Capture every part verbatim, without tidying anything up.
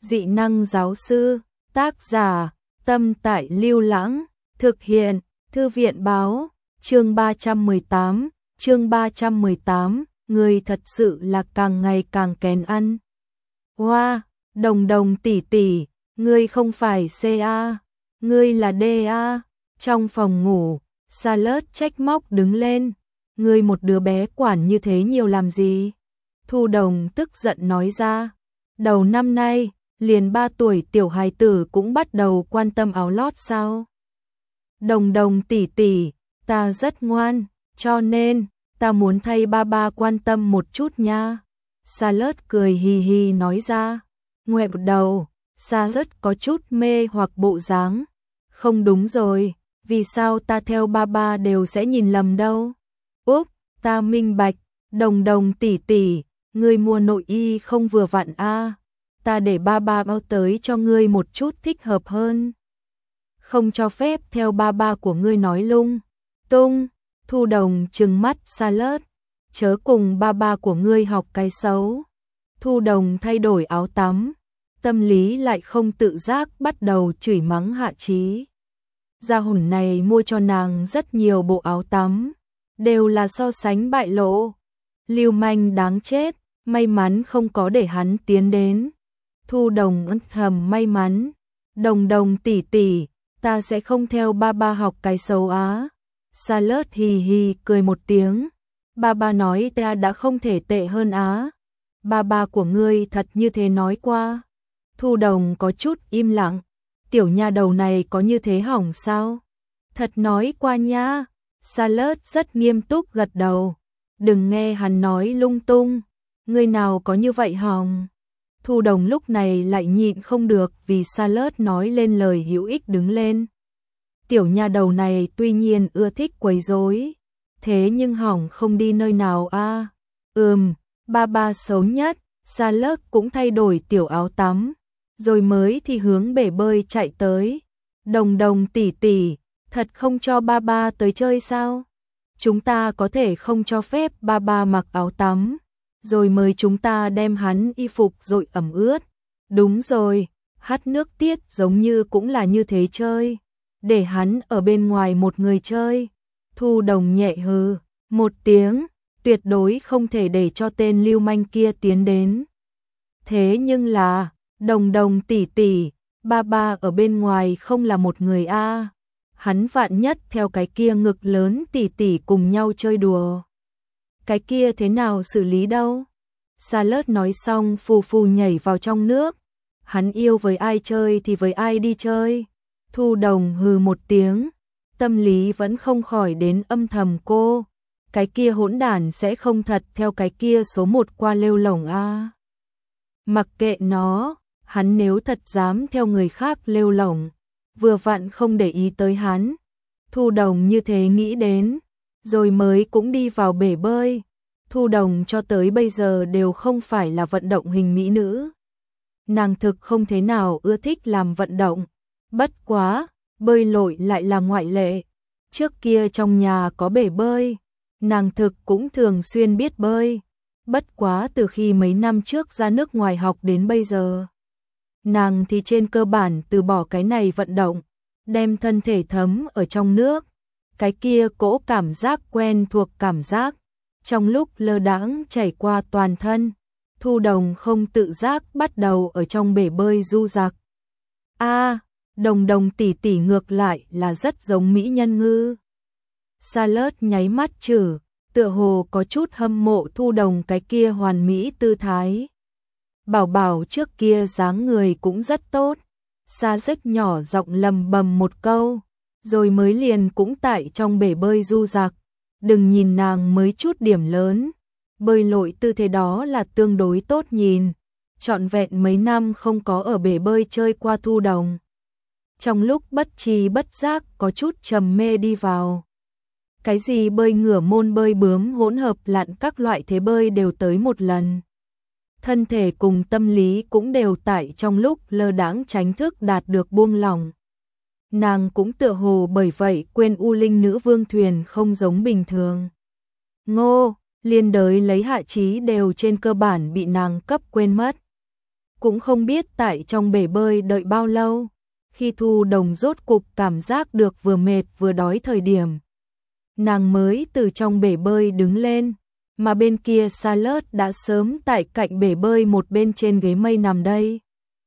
Dị năng giáo sư, tác giả, Tâm Tại Lưu Lãng, thực hiện, Thư viện báo, chương ba trăm mười tám, chương ba trăm mười tám, người thật sự là càng ngày càng kén ăn. Hoa, wow, Đồng Đồng tỷ tỷ, ngươi không phải C A, ngươi là D A. Trong phòng ngủ, Charlotte trách móc đứng lên, ngươi một đứa bé quản như thế nhiều làm gì? Thu Đồng tức giận nói ra, đầu năm nay, liền ba tuổi tiểu hài tử cũng bắt đầu quan tâm áo lót sao? Đồng Đồng tỷ tỷ, ta rất ngoan, cho nên, ta muốn thay ba ba quan tâm một chút nha. Charlotte cười hì hì nói ra, ngoẹo đầu, Charlotte có chút mê hoặc bộ dáng. Không đúng rồi, vì sao ta theo ba ba đều sẽ nhìn lầm đâu? Úp, ta minh bạch, Đồng Đồng tỷ tỷ, ngươi mua nội y không vừa vặn a, ta để ba ba bao tới cho ngươi một chút thích hợp hơn. Không cho phép theo ba ba của ngươi nói lung tung. Thu Đồng trừng mắt Charlotte, chớ cùng ba ba của ngươi học cái xấu. Thu Đồng thay đổi áo tắm, tâm lý lại không tự giác bắt đầu chửi mắng Hạ Chí. Gia hồn này mua cho nàng rất nhiều bộ áo tắm, đều là so sánh bại lộ. Lưu manh đáng chết, may mắn không có để hắn tiến đến. Thu Đồng ân thầm may mắn, Đồng Đồng tỷ tỷ, ta sẽ không theo ba ba học cái xấu á. Charlotte hì hì cười một tiếng, ba ba nói ta đã không thể tệ hơn á. Ba ba của ngươi thật như thế nói qua. Thu Đồng có chút im lặng, tiểu nha đầu này có như thế hỏng sao? Thật nói qua nha. Charlotte rất nghiêm túc gật đầu, đừng nghe hắn nói lung tung, ngươi nào có như vậy hỏng. Thu Đồng lúc này lại nhịn không được vì Charlotte nói lên lời hữu ích đứng lên. Tiểu nha đầu này tuy nhiên ưa thích quấy rối, thế nhưng hỏng không đi nơi nào a. À. Ừm, ba ba xấu nhất. Charlotte cũng thay đổi tiểu áo tắm, rồi mới thì hướng bể bơi chạy tới. Đồng Đồng tỷ tỷ, thật không cho ba ba tới chơi sao? Chúng ta có thể không cho phép ba ba mặc áo tắm, rồi mới chúng ta đem hắn y phục dội ẩm ướt. Đúng rồi, hắt nước tiết giống như cũng là như thế chơi, để hắn ở bên ngoài một người chơi. Thu Đồng nhẹ hừ một tiếng, tuyệt đối không thể để cho tên lưu manh kia tiến đến. Thế nhưng là, Đồng Đồng tỷ tỷ, ba ba ở bên ngoài không là một người a. À. Hắn vạn nhất theo cái kia ngực lớn tỷ tỷ cùng nhau chơi đùa. Cái kia thế nào xử lý đâu? Charlotte nói xong phù phù nhảy vào trong nước. Hắn yêu với ai chơi thì với ai đi chơi. Thu Đồng hừ một tiếng, tâm lý vẫn không khỏi đến âm thầm cô. Cái kia hỗn đản sẽ không thật theo cái kia số một qua lêu lổng a. À. Mặc kệ nó, hắn nếu thật dám theo người khác lêu lổng, vừa vặn không để ý tới hắn. Thu Đồng như thế nghĩ đến, rồi mới cũng đi vào bể bơi. Thu Đồng cho tới bây giờ đều không phải là vận động hình mỹ nữ. Nàng thực không thế nào ưa thích làm vận động. Bất quá, bơi lội lại là ngoại lệ. Trước kia trong nhà có bể bơi, nàng thực cũng thường xuyên biết bơi. Bất quá từ khi mấy năm trước ra nước ngoài học đến bây giờ, nàng thì trên cơ bản từ bỏ cái này vận động, đem thân thể thấm ở trong nước. Cái kia cỗ cảm giác quen thuộc cảm giác, trong lúc lơ đãng chảy qua toàn thân. Thu Đồng không tự giác bắt đầu ở trong bể bơi du dặc. A, à, Đồng Đồng tỷ tỷ ngược lại là rất giống mỹ nhân ngư. Charlotte nháy mắt chử, tựa hồ có chút hâm mộ Thu Đồng cái kia hoàn mỹ tư thái. Bảo Bảo trước kia dáng người cũng rất tốt. Charlotte nhỏ giọng lầm bầm một câu, rồi mới liền cũng tại trong bể bơi du dặc. Đừng nhìn nàng mới chút điểm lớn, bơi lội tư thế đó là tương đối tốt nhìn. Trọn vẹn mấy năm không có ở bể bơi chơi qua Thu Đồng, trong lúc bất tri bất giác có chút trầm mê đi vào. Cái gì bơi ngửa môn bơi bướm hỗn hợp lặn các loại thế bơi đều tới một lần. Thân thể cùng tâm lý cũng đều tại trong lúc lơ đãng tránh thức đạt được buông lỏng. Nàng cũng tựa hồ bởi vậy quên U Linh Nữ Vương thuyền không giống bình thường. Ngô, liên đới lấy Hạ Chí đều trên cơ bản bị nàng cấp quên mất. cũng không biết tại trong bể bơi đợi bao lâu. Khi Thu Đồng rốt cục cảm giác được vừa mệt vừa đói thời điểm, nàng mới từ trong bể bơi đứng lên, mà bên kia Charlotte đã sớm tại cạnh bể bơi một bên trên ghế mây nằm đây.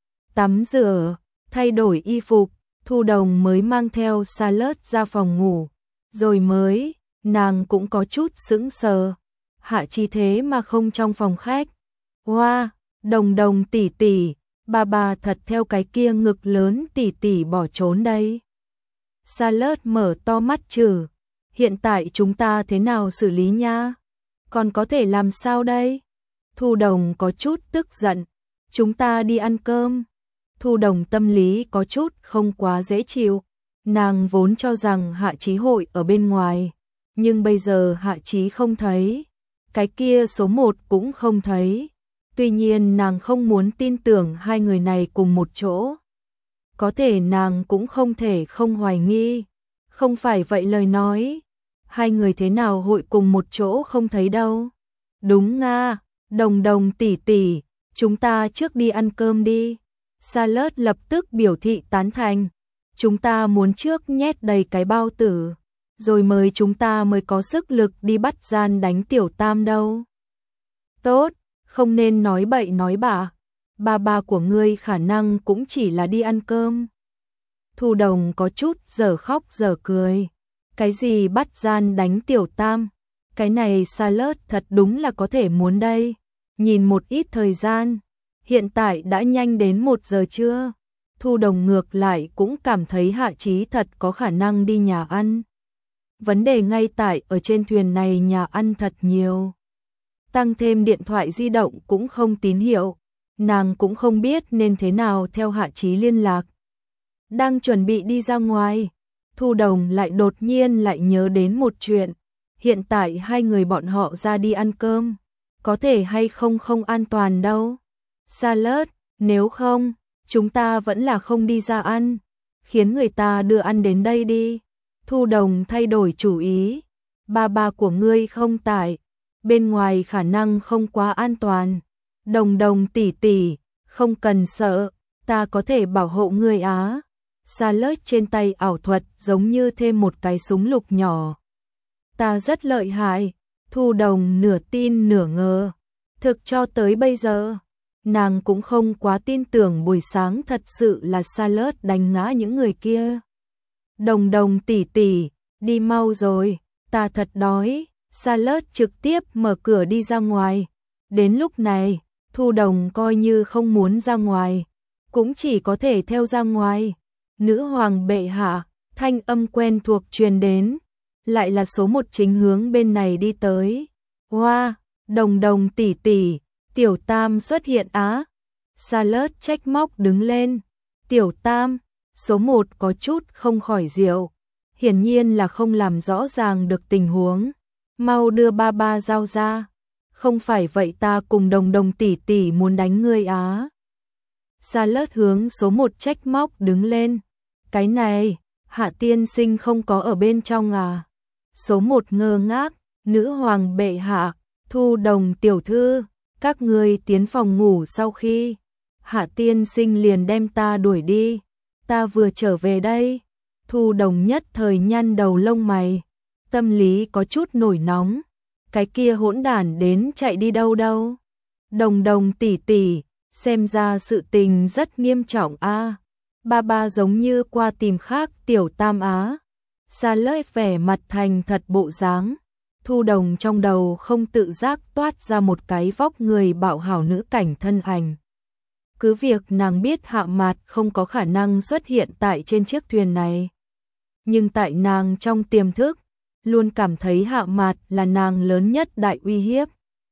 Tắm rửa, thay đổi y phục, Thu Đồng mới mang theo Charlotte ra phòng ngủ, rồi mới, nàng cũng có chút sững sờ. Hạ Chí thế mà không trong phòng khách. Hoa, wow, Đồng Đồng tỷ tỷ, bà bà thật theo cái kia ngực lớn tỷ tỷ bỏ trốn đây. Charlotte mở to mắt trừ, hiện tại chúng ta thế nào xử lý nha? Còn có thể làm sao đây? Thu Đồng có chút tức giận, chúng ta đi ăn cơm. Thu Đồng tâm lý có chút không quá dễ chịu, nàng vốn cho rằng Hạ Chí hội ở bên ngoài, nhưng bây giờ Hạ Chí không thấy, cái kia số một cũng không thấy. Tuy nhiên nàng không muốn tin tưởng hai người này cùng một chỗ. Có thể nàng cũng không thể không hoài nghi. Không phải vậy lời nói, hai người thế nào hội cùng một chỗ không thấy đâu. Đúng nga, Đồng Đồng tỷ tỷ, chúng ta trước đi ăn cơm đi. Charlotte lập tức biểu thị tán thành. Chúng ta muốn trước nhét đầy cái bao tử, rồi mời chúng ta mới có sức lực đi bắt gian đánh tiểu tam đâu. Tốt, không nên nói bậy nói bạ. Ba ba của ngươi khả năng cũng chỉ là đi ăn cơm. Thu Đồng có chút giờ khóc giờ cười. Cái gì bắt gian đánh tiểu tam? Cái này Charlotte thật đúng là có thể muốn đây. Nhìn một ít thời gian, hiện tại đã nhanh đến một giờ trưa. Thu Đồng ngược lại cũng cảm thấy Hạ Chí thật có khả năng đi nhà ăn. Vấn đề ngay tại ở trên thuyền này nhà ăn thật nhiều. Tăng thêm điện thoại di động cũng không tín hiệu, nàng cũng không biết nên thế nào theo Hạ Chí liên lạc. Đang chuẩn bị đi ra ngoài, Thu Đồng lại đột nhiên lại nhớ đến một chuyện. Hiện tại hai người bọn họ ra đi ăn cơm, có thể hay không không an toàn đâu. Charlotte, nếu không, chúng ta vẫn là không đi ra ăn, khiến người ta đưa ăn đến đây đi. Thu Đồng thay đổi chủ ý, ba ba của ngươi không tại, bên ngoài khả năng không quá an toàn. Đồng Đồng tỷ tỷ, không cần sợ, ta có thể bảo hộ ngươi á. Charlotte trên tay ảo thuật giống như thêm một cái súng lục nhỏ. Ta rất lợi hại. Thu Đồng nửa tin nửa ngờ. Thực cho tới bây giờ, nàng cũng không quá tin tưởng buổi sáng thật sự là Charlotte đánh ngã những người kia. Đồng Đồng tỷ tỷ, đi mau rồi, ta thật đói. Charlotte trực tiếp mở cửa đi ra ngoài. Đến lúc này, Thu Đồng coi như không muốn ra ngoài, cũng chỉ có thể theo ra ngoài. Nữ hoàng bệ hạ, thanh âm quen thuộc truyền đến, lại là số một chính hướng bên này đi tới. Hoa, wow, Đồng Đồng tỷ tỷ, tiểu tam xuất hiện á. Charlotte trách móc đứng lên. Tiểu tam, số một có chút không khỏi diệu, hiển nhiên là không làm rõ ràng được tình huống. Mau đưa ba ba dao ra. Không phải vậy ta cùng Đồng Đồng tỷ tỷ muốn đánh ngươi á. Charlotte hướng số một trách móc đứng lên. Cái này, Hạ tiên sinh không có ở bên trong à? Số một ngơ ngác, nữ hoàng bệ hạ, Thu Đồng tiểu thư, các ngươi tiến phòng ngủ sau khi Hạ tiên sinh liền đem ta đuổi đi. Ta vừa trở về đây. Thu Đồng nhất thời nhăn đầu lông mày, tâm lý có chút nổi nóng. Cái kia hỗn đản đến chạy đi đâu đâu? Đồng Đồng tỷ tỷ, xem ra sự tình rất nghiêm trọng a. Ba ba giống như qua tìm khác tiểu tam á. Charlotte vẻ mặt thành thật bộ dáng. Thu Đồng trong đầu không tự giác toát ra một cái vóc người bạo hảo nữ cảnh thân ảnh. Cứ việc nàng biết Hạ Mạt không có khả năng xuất hiện tại trên chiếc thuyền này, nhưng tại nàng trong tiềm thức, luôn cảm thấy Hạ Mạt là nàng lớn nhất đại uy hiếp.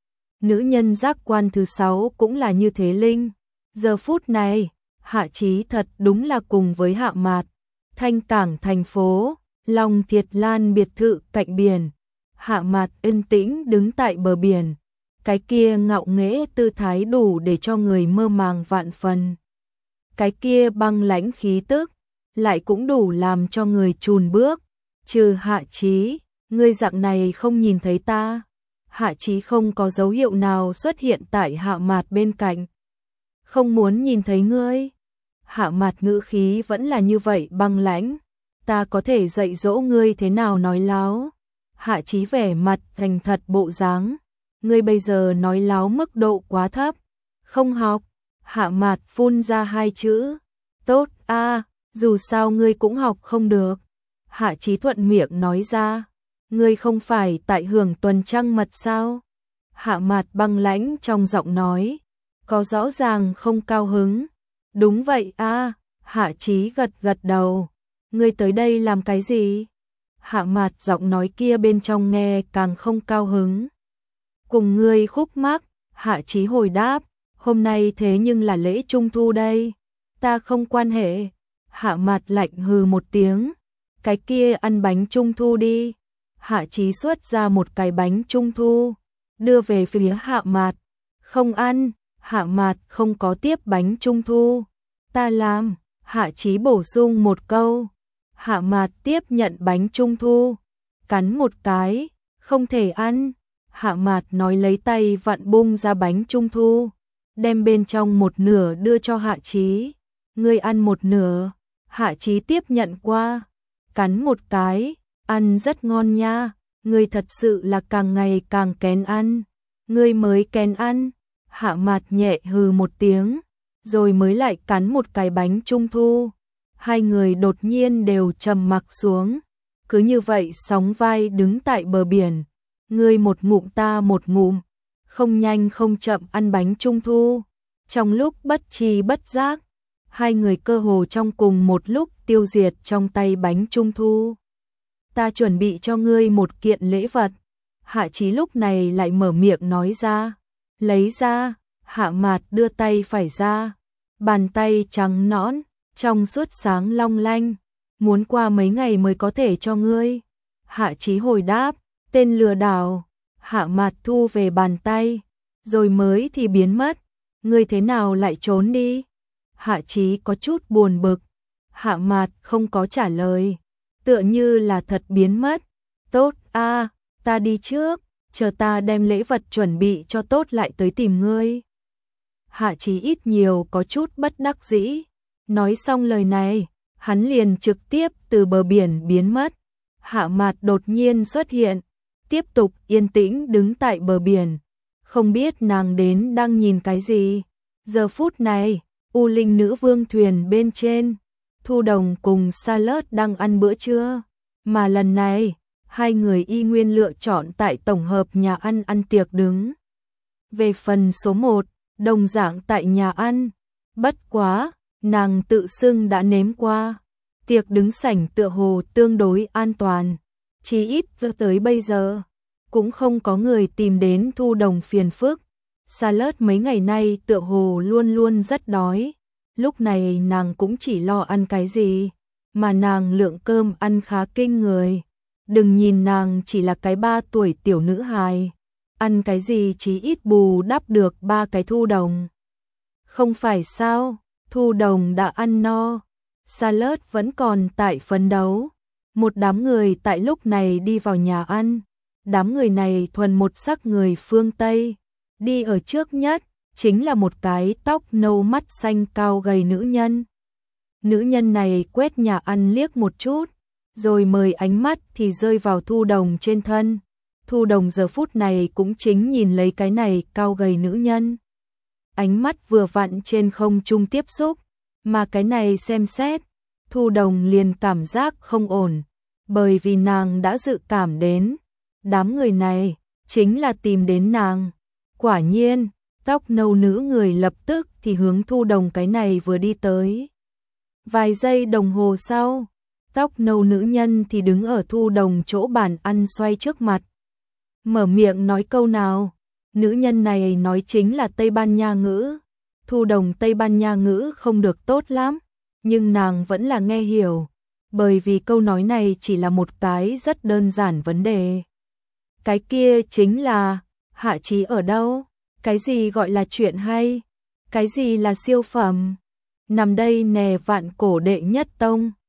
Nữ nhân giác quan thứ sáu cũng là như thế linh. Giờ phút này, Hạ Chí thật đúng là cùng với Hạ Mạt. Thanh Cảng thành phố, Long Thiệt Lan biệt thự cạnh biển. Hạ Mạt yên tĩnh đứng tại bờ biển. Cái kia ngạo nghễ tư thái đủ để cho người mơ màng vạn phần. Cái kia băng lãnh khí tức, lại cũng đủ làm cho người chùn bước. Trừ Hạ Chí, ngươi dạng này không nhìn thấy ta. Hạ Chí không có dấu hiệu nào xuất hiện tại Hạ Mạt bên cạnh. không muốn nhìn thấy ngươi. Hạ Mạt ngữ khí vẫn là như vậy băng lãnh, ta có thể dạy dỗ ngươi thế nào nói láo. Hạ Chí vẻ mặt thành thật bộ dáng, ngươi bây giờ nói láo mức độ quá thấp, không học. Hạ Mạt phun ra hai chữ, tốt a, dù sao ngươi cũng học không được. Hạ Chí thuận miệng nói ra, ngươi không phải tại hưởng tuần trăng mật sao? Hạ Mạt băng lãnh trong giọng nói, có rõ ràng không cao hứng. Đúng vậy a, Hạ Chí gật gật đầu. Ngươi tới đây làm cái gì? Hạ Mạt giọng nói kia bên trong nghe càng không cao hứng. Cùng ngươi khúc mắc, Hạ Chí hồi đáp, hôm nay thế nhưng là lễ trung thu đây, ta không quan hệ. Hạ Mạt lạnh hừ một tiếng, cái kia ăn bánh trung thu đi. Hạ Chí xuất ra một cái bánh trung thu, đưa về phía Hạ Mạt. Không ăn. Hạ Mạt không có tiếp bánh trung thu. Ta làm. Hạ Chí bổ sung một câu. Hạ Mạt tiếp nhận bánh trung thu, cắn một cái, không thể ăn. Hạ Mạt nói lấy tay vặn bung ra bánh trung thu, đem bên trong một nửa đưa cho Hạ Chí. Ngươi ăn một nửa. Hạ Chí tiếp nhận qua, cắn một cái, ăn rất ngon nha. Ngươi thật sự là càng ngày càng kén ăn. Ngươi mới kén ăn. Hạ Mạt nhẹ hừ một tiếng, rồi mới lại cắn một cái bánh trung thu. Hai người đột nhiên đều trầm mặc xuống, cứ như vậy sóng vai đứng tại bờ biển. Ngươi một ngụm ta một ngụm, không nhanh không chậm ăn bánh trung thu. Trong lúc bất tri bất giác, hai người cơ hồ trong cùng một lúc tiêu diệt trong tay bánh trung thu. Ta chuẩn bị cho ngươi một kiện lễ vật. Hạ Chí lúc này lại mở miệng nói ra. Lấy ra. Hạ Mạt đưa tay phải ra, bàn tay trắng nõn, trong suốt sáng long lanh. Muốn qua mấy ngày mới có thể cho ngươi. Hạ Chí hồi đáp, tên lừa đảo. Hạ Mạt thu về bàn tay, rồi mới thì biến mất. Ngươi thế nào lại trốn đi? Hạ Chí có chút buồn bực. Hạ Mạt không có trả lời, tựa như là thật biến mất. Tốt a, ta đi trước, chờ ta đem lễ vật chuẩn bị cho tốt lại tới tìm ngươi. Hạ Chí ít nhiều có chút bất đắc dĩ. Nói xong lời này, hắn liền trực tiếp từ bờ biển biến mất. Hạ Mạt đột nhiên xuất hiện, tiếp tục yên tĩnh đứng tại bờ biển. Không biết nàng đến đang nhìn cái gì. Giờ phút này, U Linh Nữ Vương thuyền bên trên, Thu Đồng cùng Sa Lớt đang ăn bữa trưa. Mà lần này, hai người y nguyên lựa chọn tại tổng hợp nhà ăn ăn tiệc đứng. Về phần số một, đồng dạng tại nhà ăn. Bất quá, nàng tự xưng đã nếm qua. Tiệc đứng sảnh tựa hồ tương đối an toàn. Chỉ ít tới bây giờ, cũng không có người tìm đến Thu Đồng phiền phức. Sa Lớt mấy ngày nay tựa hồ luôn luôn rất đói. Lúc này nàng cũng chỉ lo ăn cái gì, mà nàng lượng cơm ăn khá kinh người. Đừng nhìn nàng chỉ là cái ba tuổi tiểu nữ hài, ăn cái gì chí ít bù đắp được ba cái Thu Đồng. Không phải sao, Thu Đồng đã ăn no, Sa Lớt vẫn còn tại phấn đấu. Một đám người tại lúc này đi vào nhà ăn. Đám người này thuần một sắc người phương Tây. Đi ở trước nhất chính là một cái tóc nâu mắt xanh cao gầy nữ nhân. Nữ nhân này quét nhà ăn liếc một chút, rồi mời ánh mắt thì rơi vào Thu Đồng trên thân. Thu Đồng giờ phút này cũng chính nhìn lấy cái này cao gầy nữ nhân. Ánh mắt vừa vặn trên không trung tiếp xúc, mà cái này xem xét, Thu Đồng liền cảm giác không ổn, bởi vì nàng đã dự cảm đến, đám người này chính là tìm đến nàng. Quả nhiên, tóc nâu nữ người lập tức thì hướng Thu Đồng cái này vừa đi tới. Vài giây đồng hồ sau, tóc nâu nữ nhân thì đứng ở Thu Đồng chỗ bàn ăn xoay trước mặt. Mở miệng nói câu nào, nữ nhân này nói chính là Tây Ban Nha ngữ. Thu Đồng Tây Ban Nha ngữ không được tốt lắm, nhưng nàng vẫn là nghe hiểu, bởi vì câu nói này chỉ là một cái rất đơn giản vấn đề. Cái kia chính là, Hạ Chí ở đâu? Cái gì gọi là chuyện hay? Cái gì là siêu phẩm? Nằm đây nè vạn cổ đệ nhất tông.